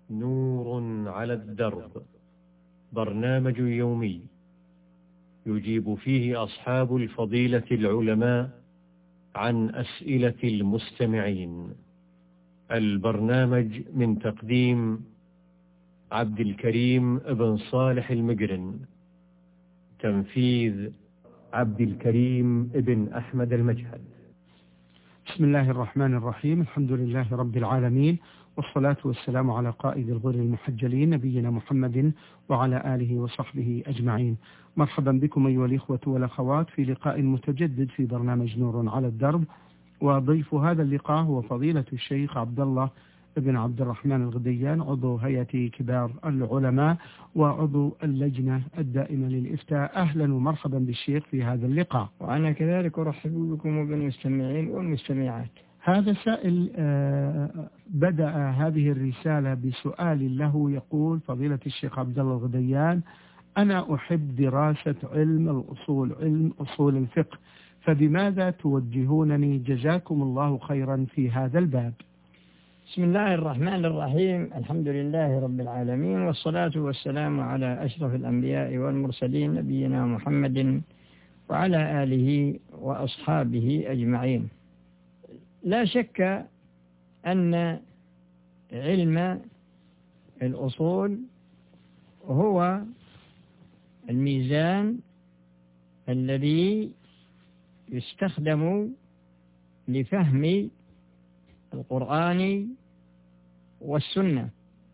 نور على الدرب، برنامج يومي يجيب فيه أصحاب الفضيلة العلماء عن أسئلة المستمعين. البرنامج من تقديم عبد الكريم بن صالح المقرن، تنفيذ عبد الكريم بن أحمد المجهد. بسم الله الرحمن الرحيم. الحمد لله رب العالمين، والصلاة والسلام على قائد الغر المحجلين نبينا محمد وعلى آله وصحبه أجمعين. مرحبا بكم أيها الإخوة والأخوات في لقاء متجدد في برنامج نور على الدرب، وضيف هذا اللقاء هو فضيلة الشيخ عبد الله بن عبد الرحمن الغديان، عضو هيئة كبار العلماء وعضو اللجنة الدائمة للإفتاء. أهلا ومرحبا بالشيخ في هذا اللقاء. وأنا كذلك أرحب بكم وبالمستمعين والمستمعات. هذا سائل بدأ هذه الرسالة بسؤال له، يقول: فضيلة الشيخ عبد الله الغديان، أنا أحب دراسة علم الأصول، علم أصول الفقه، فبماذا توجهونني؟ جزاكم الله خيرا في هذا الباب. بسم الله الرحمن الرحيم. الحمد لله رب العالمين، والصلاة والسلام على أشرف الأنبياء والمرسلين نبينا محمد وعلى آله وأصحابه أجمعين. لا شك أن علم الأصول هو الميزان الذي يستخدم لفهم القرآن والسنة،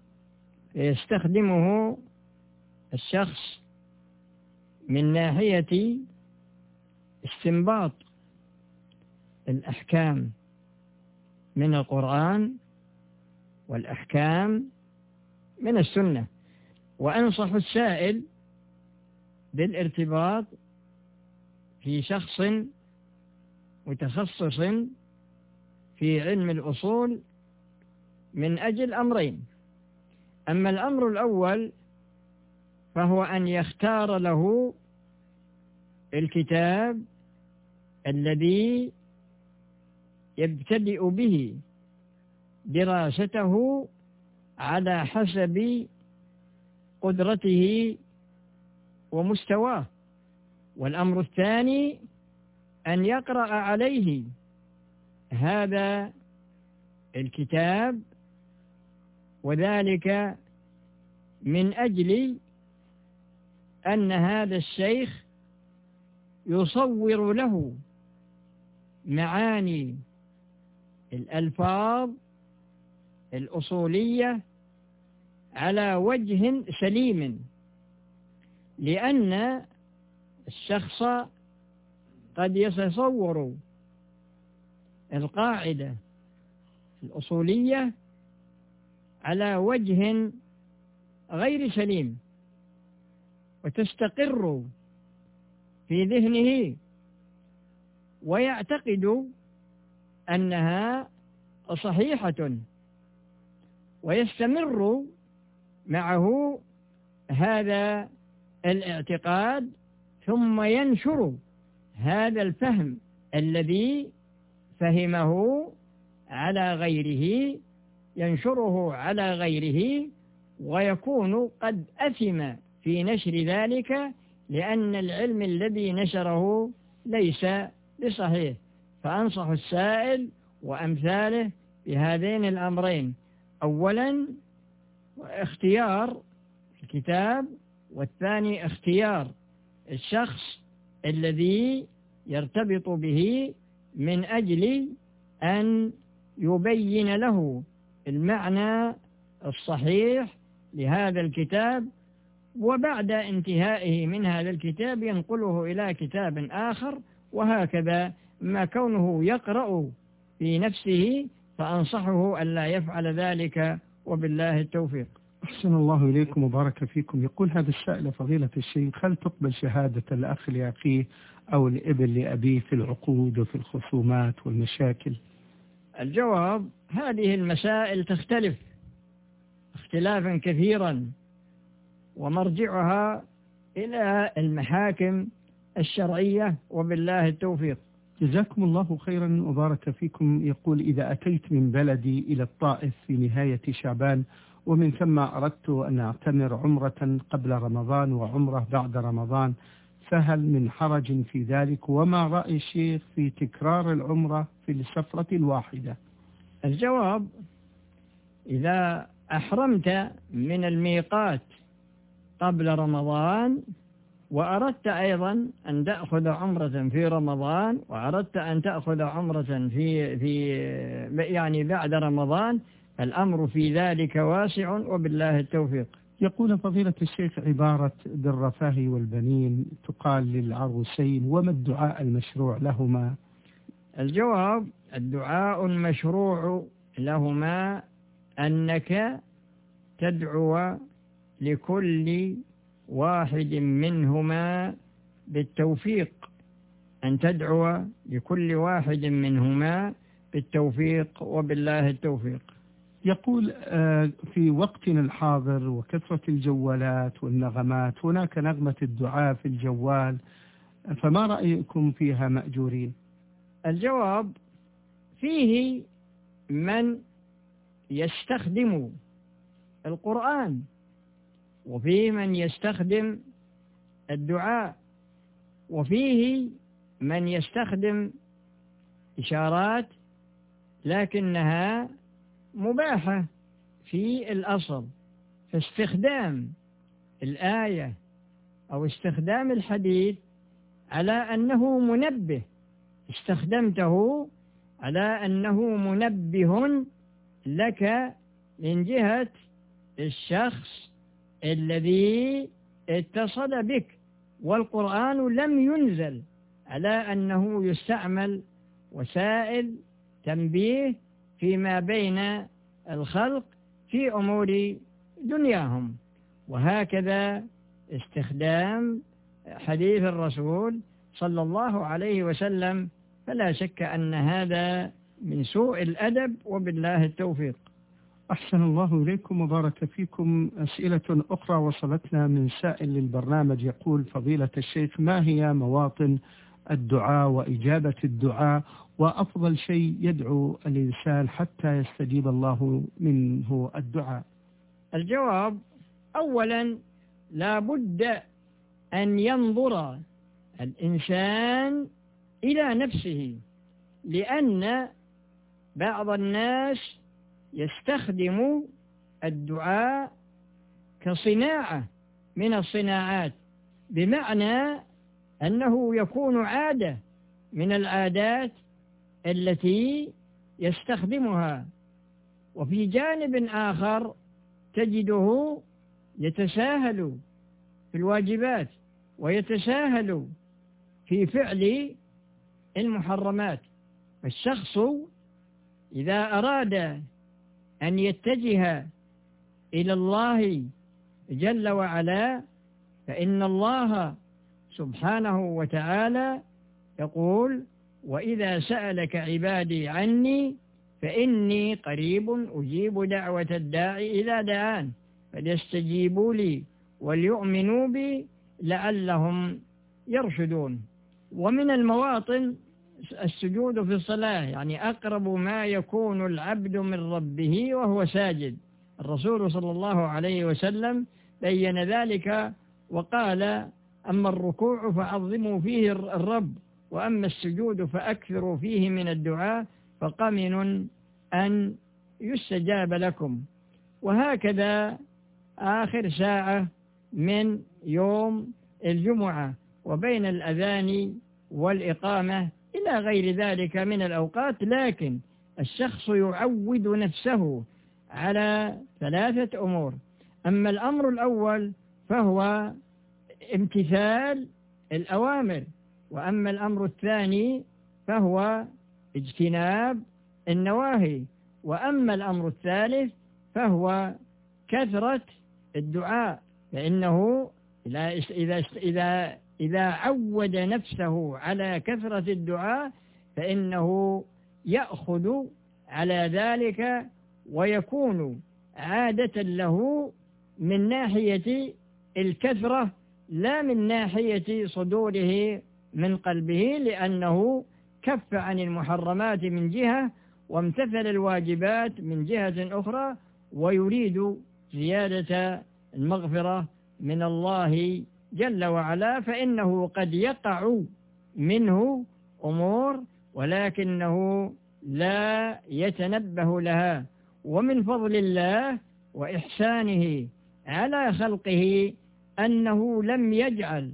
يستخدمه الشخص من ناحية استنباط الأحكام من القرآن والأحكام من السنة. وأنصح السائل بالارتباط في شخص متخصص في علم الأصول من أجل أمرين. أما الأمر الأول فهو أن يختار له الكتاب الذي يبتدئ به دراسته على حسب قدرته ومستواه. والأمر الثاني أن يقرأ عليه هذا الكتاب، وذلك من أجل أن هذا الشيخ يصور له معاني الألفاظ الأصولية على وجه سليم، لأن الشخص قد يتصور القاعدة الأصولية على وجه غير سليم، وتستقر في ذهنه ويعتقد أنها صحيحة، ويستمر معه هذا الاعتقاد، ثم ينشر هذا الفهم الذي فهمه على غيره، ينشره على غيره، ويكون قد أثم في نشر ذلك، لأن العلم الذي نشره ليس بصحيح. فأنصح السائل وأمثاله بهذين الأمرين: أولا اختيار الكتاب، والثاني اختيار الشخص الذي يرتبط به من أجل أن يبين له المعنى الصحيح لهذا الكتاب، وبعد انتهائه من هذا الكتاب ينقله إلى كتاب آخر، وهكذا. ما كونه يقرأ في نفسه فأنصحه ألا يفعل ذلك، وبالله التوفيق. أحسن الله إليكم وبارك فيكم. يقول هذا السائل: فضيلة الشيخ، هل تقبل شهادة الأخ لأخيه أو الابن لأبيه في العقود وفي الخصومات والمشاكل؟ الجواب: هذه المسائل تختلف اختلافا كثيرا، ومرجعها إلى المحاكم الشرعية، وبالله التوفيق. جزاكم الله خيرا وبارك فيكم. يقول: إذا أتيت من بلدي إلى الطائف في نهاية شعبان ومن ثم أردت أن أعتمر عمرة قبل رمضان وعمرة بعد رمضان، فهل من حرج في ذلك؟ وما رأي الشيخ في تكرار العمرة في السفرة الواحدة؟ الجواب: إذا أحرمت من الميقات قبل رمضان وأردت أيضا أن تأخذ عمرة في رمضان وأردت أن تأخذ عمرة يعني بعد رمضان، الأمر في ذلك واسع وبالله التوفيق. يقول فضيلة الشيخ: عبارة بالرفاه والبنين تقال للعروسين، وما الدعاء المشروع لهما؟ الجواب: الدعاء المشروع لهما أنك تدعو لكل واحد منهما بالتوفيق، أن تدعو لكل واحد منهما بالتوفيق وبالله التوفيق. يقول: في وقتنا الحاضر وكثرة الجوالات والنغمات، هناك نغمة الدعاء في الجوال، فما رأيكم فيها مأجورين؟ الجواب: فيه من يستخدم القرآن، وفيه من يستخدم الدعاء، وفيه من يستخدم إشارات لكنها مباحة في الأصل، فاستخدام الآية أو استخدام الحديث على أنه منبه، استخدمته على أنه منبه لك من جهة الشخص الذي اتصل بك، والقرآن لم ينزل على أنه يستعمل وسائل تنبيه فيما بين الخلق في أمور دنياهم. وهكذا استخدام حديث الرسول صلى الله عليه وسلم، فلا شك أن هذا من سوء الأدب وبالله التوفيق. أحسن الله إليكم وبارك فيكم. أسئلة أخرى وصلتنا من سائل للبرنامج، يقول: فضيلة الشيخ، ما هي مواطن الدعاء وإجابة الدعاء، وأفضل شيء يدعو الإنسان حتى يستجيب الله منه الدعاء؟ الجواب: أولا لا بد أن ينظر الإنسان إلى نفسه، لأن بعض الناس يستخدم الدعاء كصناعة من الصناعات، بمعنى أنه يكون عادة من العادات التي يستخدمها. وفي جانب آخر تجده يتساهل في الواجبات ويتساهل في فعل المحرمات. فالشخص إذا أراد أن يتجه إلى الله جل وعلا، فإن الله سبحانه وتعالى يقول: وإذا سألك عبادي عني فإني قريب أجيب دعوة الداعي إذا دعان فليستجيبوا لي وليؤمنوا بي لعلهم يرشدون. ومن المواطن السجود في الصلاة، يعني أقرب ما يكون العبد من ربه وهو ساجد. الرسول صلى الله عليه وسلم بين ذلك وقال: أما الركوع فعظموا فيه الرب، وأما السجود فأكثروا فيه من الدعاء فقمن أن يستجاب لكم. وهكذا آخر ساعة من يوم الجمعة وبين الأذان والإقامة إلى غير ذلك من الأوقات. لكن الشخص يعود نفسه على 3 أمور. أما الأمر الأول فهو امتثال الأوامر، وأما الأمر الثاني فهو اجتناب النواهي، وأما الأمر الثالث فهو كثرة الدعاء، فإنه إذا عود نفسه على كثرة الدعاء فإنه يأخذ على ذلك ويكون عادة له من ناحية الكثرة لا من ناحية صدوره من قلبه، لأنه كف عن المحرمات من جهة وامتثل الواجبات من جهة أخرى، ويريد زيادة المغفرة من الله جل وعلا، فإنه قد يقع منه أمور ولكنه لا يتنبه لها. ومن فضل الله وإحسانه على خلقه أنه لم يجعل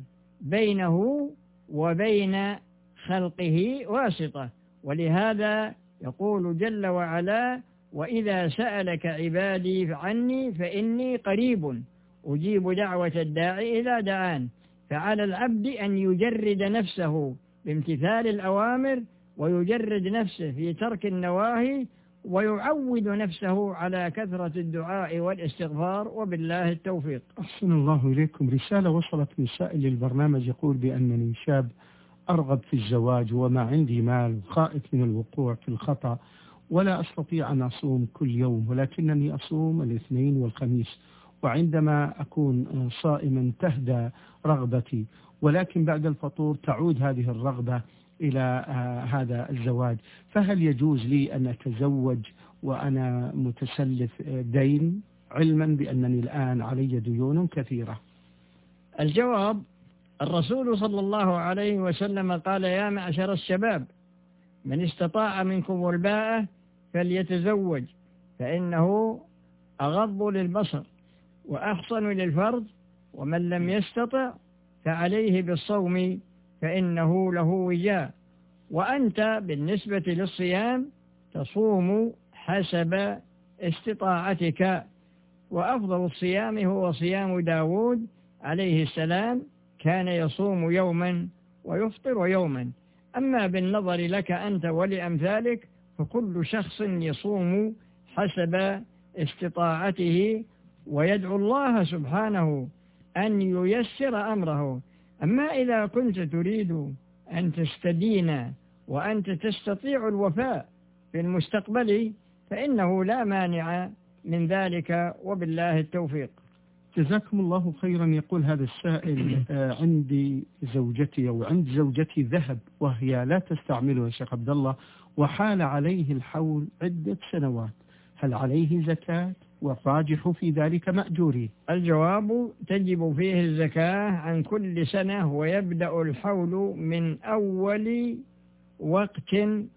بينه وبين خلقه واسطة، ولهذا يقول جل وعلا: وإذا سألك عبادي عني فإني قريب أجيب دعوة الداعي إذا دعان. فعلى العبد أن يجرد نفسه بامتثال الأوامر ويجرد نفسه في ترك النواهي، ويعود نفسه على كثرة الدعاء والاستغفار، وبالله التوفيق. أحسن الله إليكم. رسالة وصلت من سائل البرنامج يقول بأنني شاب أرغب في الزواج وما عندي مال، خائف من الوقوع في الخطأ، ولا أستطيع أن أصوم كل يوم، ولكنني أصوم الاثنين والخميس، وعندما أكون صائما تهدى رغبتي، ولكن بعد الفطور تعود هذه الرغبة إلى هذا الزواج. فهل يجوز لي أن أتزوج وأنا متسلف دين، علما بأنني الآن علي ديون كثيرة؟ الجواب: الرسول صلى الله عليه وسلم قال: يا معشر الشباب، من استطاع منكم الباءة فليتزوج، فإنه أغض للبصر وأحصن للفرج، ومن لم يستطع فعليه بالصوم فإنه له وجاء. وأنت بالنسبة للصيام تصوم حسب استطاعتك، وأفضل الصيام هو صيام داود عليه السلام، كان يصوم يوما ويفطر يوما. أما بالنظر لك أنت ولأمثالك فكل شخص يصوم حسب استطاعته، ويدعو الله سبحانه أن ييسر أمره. أما إذا كنت تريد أن تستدين وأنت تستطيع الوفاء في المستقبل فإنه لا مانع من ذلك، وبالله التوفيق. جزاكم الله خيرا. يقول هذا السائل: عندي زوجتي أو عند زوجتي ذهب وهي لا تستعمله يا شيخ عبد الله، وحال عليه الحول عدة سنوات، هل عليه زكاة؟ والراجح في ذلك مأجوري. الجواب: تجب فيه الزكاة عن كل سنة، ويبدأ الحول من أول وقت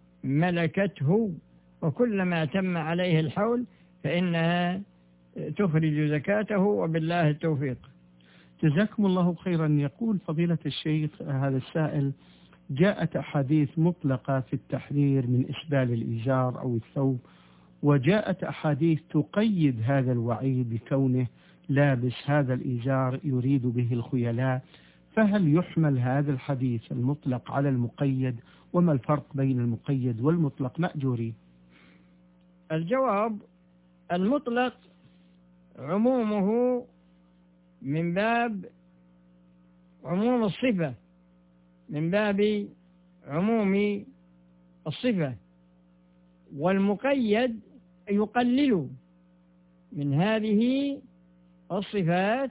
ملكته، وكلما تم عليه الحول فإنها تخرج زكاته، وبالله التوفيق. جزاكم الله خيرا. يقول فضيلة الشيخ هذا السائل: جاءت أحاديث مطلقة في التحذير من إسبال الإزار أو الثوب، وجاءت أحاديث تقيد هذا الوعيد بكونه لابس هذا الإزار يريد به الخيلاء، فهل يحمل هذا الحديث المطلق على المقيد؟ وما الفرق بين المقيد والمطلق مأجوري؟ الجواب: المطلق عمومه من باب عموم الصفة، من باب عموم الصفة، والمقيد يقلل من هذه الصفات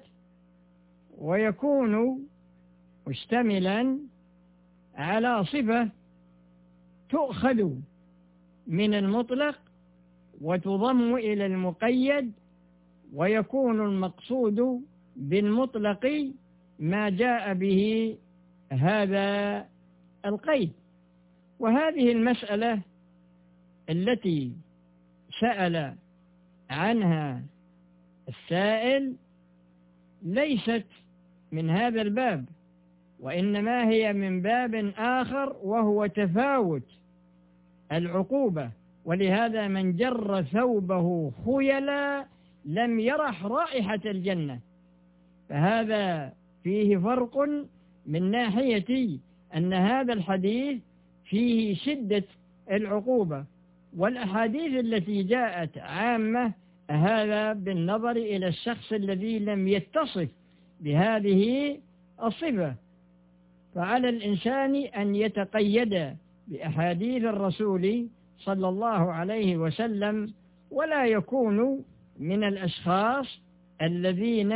ويكون مشتملا على صفة تؤخذ من المطلق وتضم إلى المقيد، ويكون المقصود بالمطلق ما جاء به هذا القيد. وهذه المسألة التي سأل عنها السائل ليست من هذا الباب، وإنما هي من باب آخر، وهو تفاوت العقوبة. ولهذا من جر ثوبه خيلا لم يرح رائحة الجنة، فهذا فيه فرق من ناحية أن هذا الحديث فيه شدة العقوبة، والأحاديث التي جاءت عامة هذا بالنظر إلى الشخص الذي لم يتصف بهذه الصفة. فعلى الإنسان أن يتقيد بأحاديث الرسول صلى الله عليه وسلم، ولا يكون من الأشخاص الذين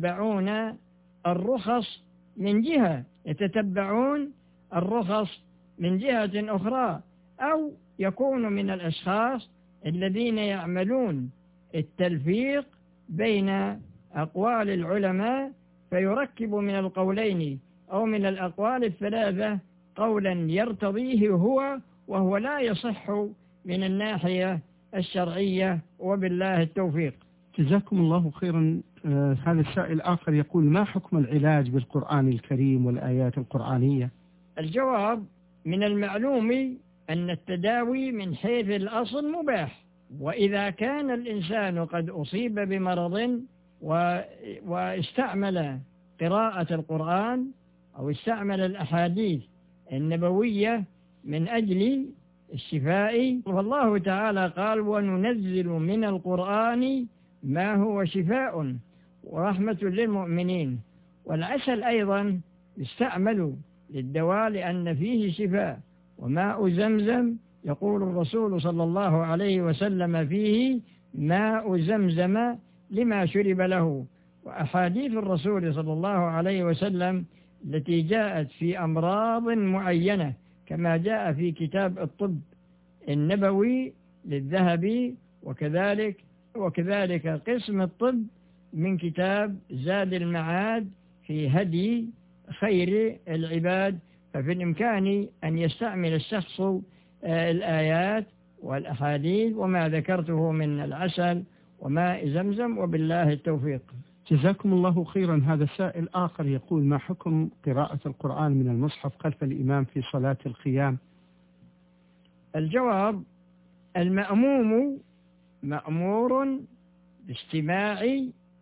يتتبعون الرخص من جهة، يتتبعون الرخص من جهة أخرى، أو يكون من الأشخاص الذين يعملون التلفيق بين أقوال العلماء، فيركب من القولين أو من الأقوال الثلاثة قولا يرتضيه هو وهو لا يصح من الناحية الشرعية، وبالله التوفيق. جزاكم الله خيرا. هذا السائل آخر يقول: ما حكم العلاج بالقرآن الكريم والآيات القرآنية؟ الجواب: من المعلوم أن التداوي من حيث الأصل مباح، وإذا كان الإنسان قد أصيب بمرض واستعمل قراءة القرآن أو استعمل الأحاديث النبوية من أجل الشفاء، والله تعالى قال: وننزل من القرآن ما هو شفاء ورحمة للمؤمنين. والعسل أيضا يستعمل للدواء لأن فيه شفاء، وماء زمزم يقول الرسول صلى الله عليه وسلم فيه ماء زمزم لما شرب له. وأحاديث الرسول صلى الله عليه وسلم التي جاءت في أمراض معينة كما جاء في كتاب الطب النبوي للذهبي، وكذلك قسم الطب من كتاب زاد المعاد في هدي خير العباد. ففي الإمكان أن يستعمل الشخص الآيات والأحاديث وما ذكرته من العسل وماء زمزم، وبالله التوفيق. جزاكم الله خيرا. هذا سائل آخر يقول: ما حكم قراءة القرآن من المصحف خلف الإمام في صلاة القيام؟ الجواب: المأموم مأمور باستماع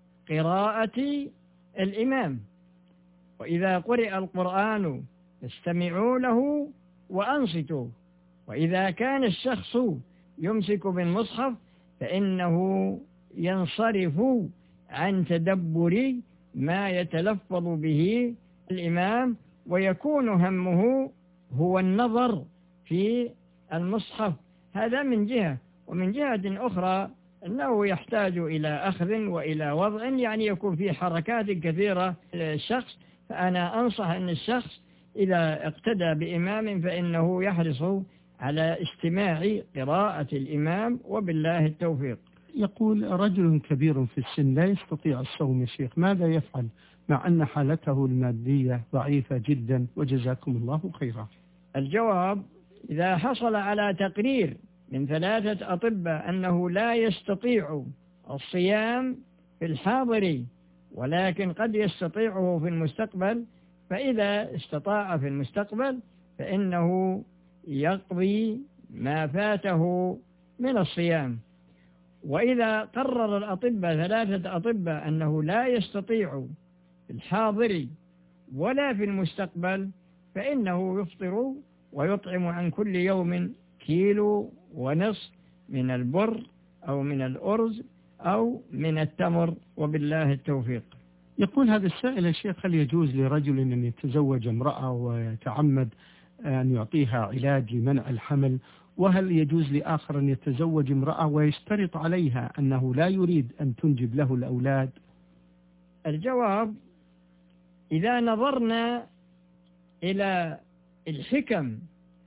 قراءة الإمام، وإذا قرئ القرآن فاستمعوا له وأنصتوا. وإذا كان الشخص يمسك بالمصحف فإنه ينصرف عن تدبر ما يتلفظ به الإمام، ويكون همه هو النظر في المصحف. هذا من جهة، ومن جهة أخرى أنه يحتاج إلى أخذ وإلى وضع، يعني يكون في حركات كثيرة للشخص. فأنا أنصح أن الشخص إذا اقتدى بإمام فإنه يحرص على استماع قراءة الإمام، وبالله التوفيق. يقول: رجل كبير في السن لا يستطيع الصوم يا شيخ، ماذا يفعل مع أن حالته المادية ضعيفة جدا؟ وجزاكم الله خيرا. الجواب: إذا حصل على تقرير من 3 أطباء أنه لا يستطيع الصيام في الحاضر ولكن قد يستطيعه في المستقبل، فإذا استطاع في المستقبل فإنه يقضي ما فاته من الصيام. وإذا قرر الأطباء 3 أطباء أنه لا يستطيع في الحاضر ولا في المستقبل فإنه يفطر ويطعم عن كل يوم 1.5 كيلو من البر أو من الأرز أو من التمر، وبالله التوفيق. يقول هذا السائل: يا شيخ، هل يجوز لرجل أن يتزوج امرأة ويتعمد أن يعطيها علاج لمنع الحمل؟ وهل يجوز لآخر أن يتزوج امرأة ويشترط عليها أنه لا يريد أن تنجب له الأولاد؟ الجواب: إذا نظرنا إلى الحكم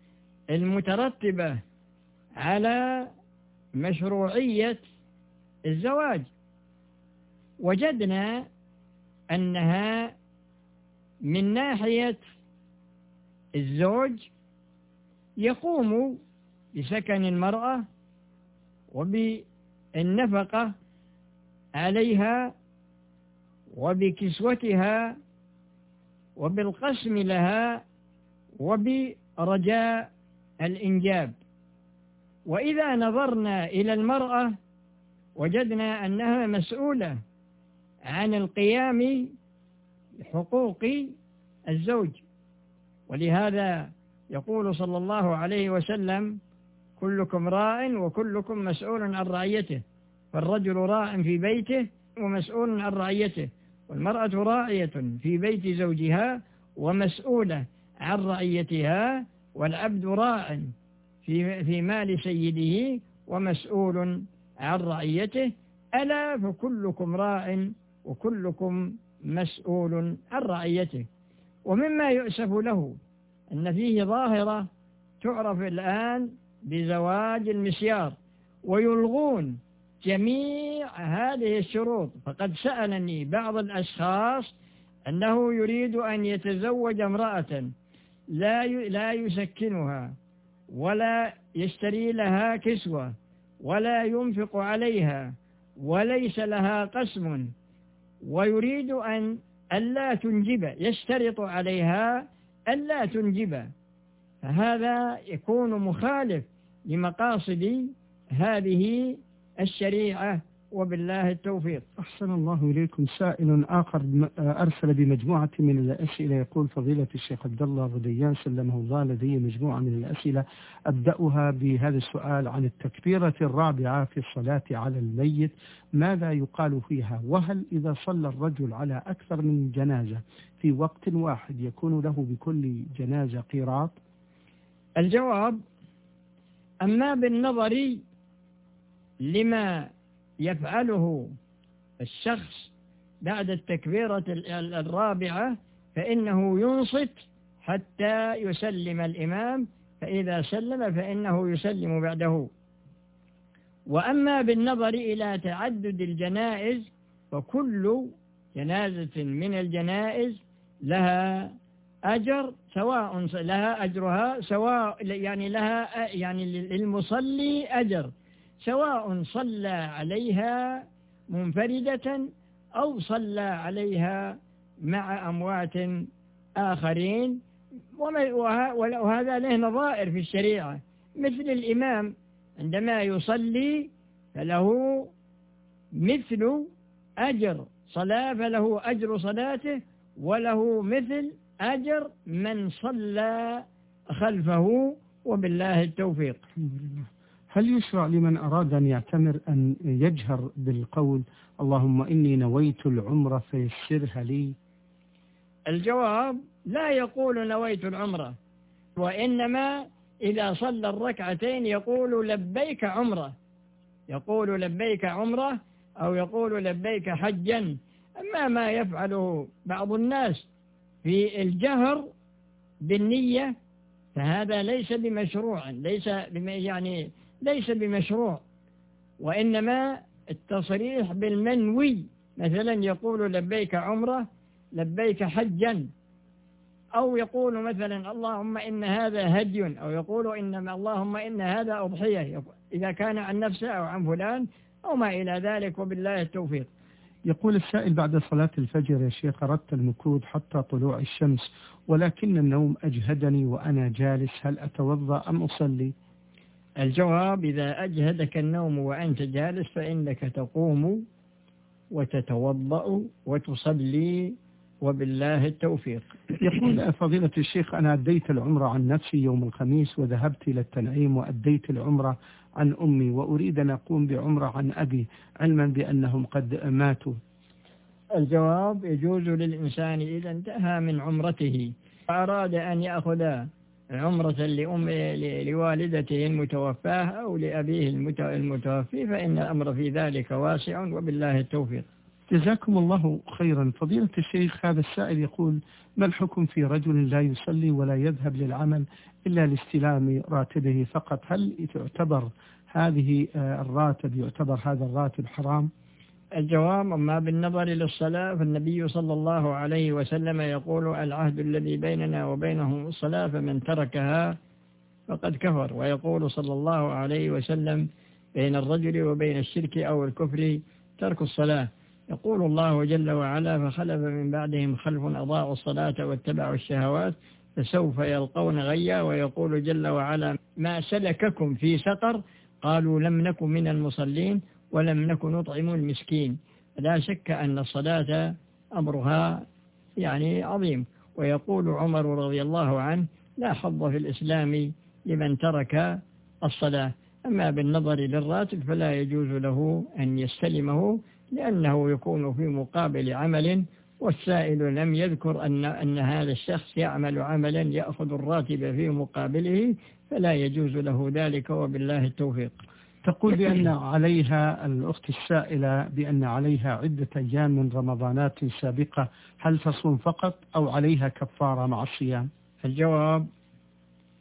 المترتبة على مشروعية الزواج وجدنا أنها من ناحية الزوج يقوم بسكن المرأة وبالنفقة عليها وبكسوتها وبالقسم لها وبرجاء الإنجاب. وإذا نظرنا إلى المرأة وجدنا أنها مسؤولة عن القيام بحقوق الزوج، ولهذا يقول صلى الله عليه وسلم: كلكم راع وكلكم مسؤول عن رعيته. فالرجل راع في بيته ومسؤول عن رعيته، والمرأة راعية في بيت زوجها ومسؤولة عن رعيتها، والعبد راع في مال سيده ومسؤول عن رعيته. ألا فكلكم راع وكلكم مسؤول عن رعيته. ومما يؤسف له أن فيه ظاهرة تعرف الآن بزواج المسيار، ويلغون جميع هذه الشروط. فقد سألني بعض الأشخاص أنه يريد أن يتزوج امرأة لا يسكنها ولا يشتري لها كسوة ولا ينفق عليها وليس لها قسم، ويريد أن ألا تنجب، يشترط عليها ألا تنجب، فهذا يكون مخالف لمقاصد هذه الشريعة، وبالله التوفيق. أحسن الله إليكم. سائل آخر أرسل بمجموعة من الأسئلة، يقول: فضيلة الشيخ عبد الله غديان سلمه الله، لدي مجموعة من الأسئلة أبدأها بهذا السؤال عن التكبيرة الرابعة في الصلاة على الميت، ماذا يقال فيها؟ وهل إذا صلى الرجل على أكثر من جنازة في وقت واحد يكون له بكل جنازة قيراط؟ الجواب: أما بالنظر لما يفعله الشخص بعد التكبيرة الرابعة فإنه ينصت حتى يسلم الإمام، فإذا سلم فإنه يسلم بعده. وأما بالنظر إلى تعدد الجنائز فكل جنازة من الجنائز لها أجر، سواء لها أجرها سواء، يعني لها يعني للمصلي أجر سواء صلى عليها منفردة أو صلى عليها مع أموات آخرين. وهذا له نظائر في الشريعة، مثل الإمام عندما يصلي فله مثل أجر صلاة، فله أجر صلاته وله مثل أجر من صلى خلفه، وبالله التوفيق. هل يشرع لمن أراد أن يعتمر أن يجهر بالقول: اللهم إني نويت العمرة فيسرها لي؟ الجواب: لا يقول نويت العمرة، وإنما إذا صلى الركعتين يقول لبيك عمرة، يقول لبيك عمرة أو يقول لبيك حجا. أما ما يفعله بعض الناس في الجهر بالنية فهذا ليس بمشروع، ليس بمشروع، وإنما التصريح بالمنوي، مثلا يقول لبيك عمرة، لبيك حجا، أو يقول مثلا اللهم إن هذا هدي، أو يقول إنما اللهم إن هذا أضحية، إذا كان عن نفسه أو عن فلان أو ما إلى ذلك، وبالله التوفيق. يقول السائل: بعد صلاة الفجر يا شيخ أردت المكوث حتى طلوع الشمس، ولكن النوم أجهدني وأنا جالس، هل أتوضأ أم أصلي؟ الجواب: إذا أجهدك النوم وأنت جالس فإنك تقوم وتتوضأ وتصلي، وبالله التوفيق. يقول: فضيلة الشيخ، أنا أديت العمرة عن نفسي يوم الخميس وذهبت إلى التنعيم وأديت العمرة عن أمي، وأريد أن أقوم بعمرة عن أبي علما بأنهم قد ماتوا. الجواب: يجوز للإنسان إذا انتهى من عمرته وأراد أن يأخذ عمرة لوالدته المتوفاة أو لأبيه المتوفي فإن الأمر في ذلك واسع، وبالله التوفيق. جزاكم الله خيرا. فضيلة الشيخ، هذا السائل يقول: ما الحكم في رجل لا يصلي ولا يذهب للعمل إلا لاستلام راتبه فقط؟ هل تعتبر هذه الراتب، يعتبر هذا الراتب حرام؟ الجواب: أما بالنظر للصلاة فالنبي صلى الله عليه وسلم يقول: العهد الذي بيننا وبينهم الصلاة فمن تركها فقد كفر. ويقول صلى الله عليه وسلم: بين الرجل وبين الشرك أو الكفر ترك الصلاة. يقول الله جل وعلا: فخلف من بعدهم خلف أضاعوا الصلاة واتبعوا الشهوات فسوف يلقون غيا. ويقول جل وعلا: ما سلككم في سقر؟ قالوا لم نكن من المصلين ولم نكن نطعم المسكين. لا شك أن الصلاة أمرها عظيم. ويقول عمر رضي الله عنه: لا حظ في الإسلام لمن ترك الصلاة. أما بالنظر للراتب فلا يجوز له أن يستلمه، لأنه يكون في مقابل عمل، والسائل لم يذكر أن هذا الشخص يعمل عملا يأخذ الراتب في مقابله، فلا يجوز له ذلك، وبالله التوفيق. تقول بأن عليها الأخت السائلة بأن عليها عدة أيام من رمضانات سابقة، هل تصوم فقط أو عليها كفارة مع الصيام؟ الجواب: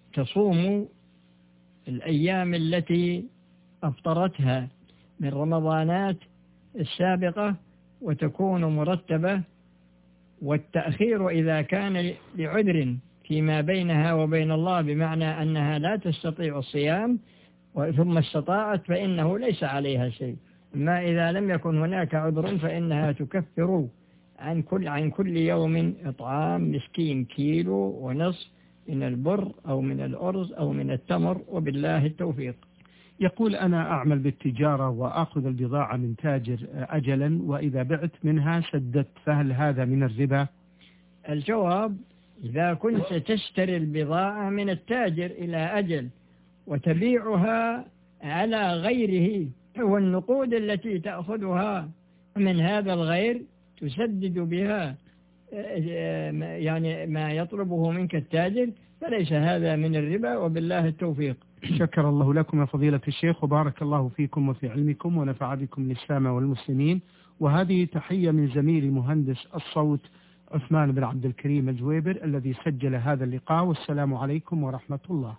تصوم الأيام التي أفطرتها من رمضانات السابقة وتكون مرتبة، والتأخير إذا كان لعذر فيما بينها وبين الله، بمعنى أنها لا تستطيع الصيام ثم استطاعت فإنه ليس عليها شيء. أما إذا لم يكن هناك عذر فإنها تكفر عن كل يوم إطعام مسكين 1.5 كيلو من البر أو من الأرز أو من التمر، وبالله التوفيق. يقول أنا أعمل بالتجارة وأخذ البضاعة من تاجر أجلا، وإذا بعت منها سددت، فهل هذا من الربا؟ الجواب: إذا كنت تشتري البضاعة من التاجر إلى أجل وتبيعها على غيره، والنقود التي تأخذها من هذا الغير تسدد بها يعني ما يطلبه منك التاجر، فليس هذا من الربا، وبالله التوفيق. شكر الله لكم يا فضيلة الشيخ، وبارك الله فيكم وفي علمكم ونفع بكم الإسلام والمسلمين. وهذه تحية من زميلي مهندس الصوت عثمان بن عبد الكريم الجويبر الذي سجل هذا اللقاء، والسلام عليكم ورحمة الله.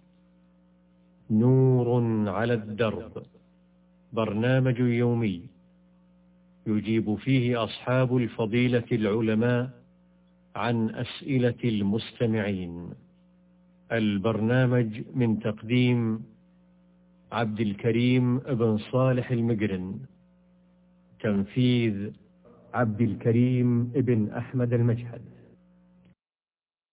نور على الدرب، برنامج يومي يجيب فيه أصحاب الفضيلة العلماء عن أسئلة المستمعين. البرنامج من تقديم عبد الكريم بن صالح المقرن، تنفيذ عبد الكريم بن أحمد المجهد.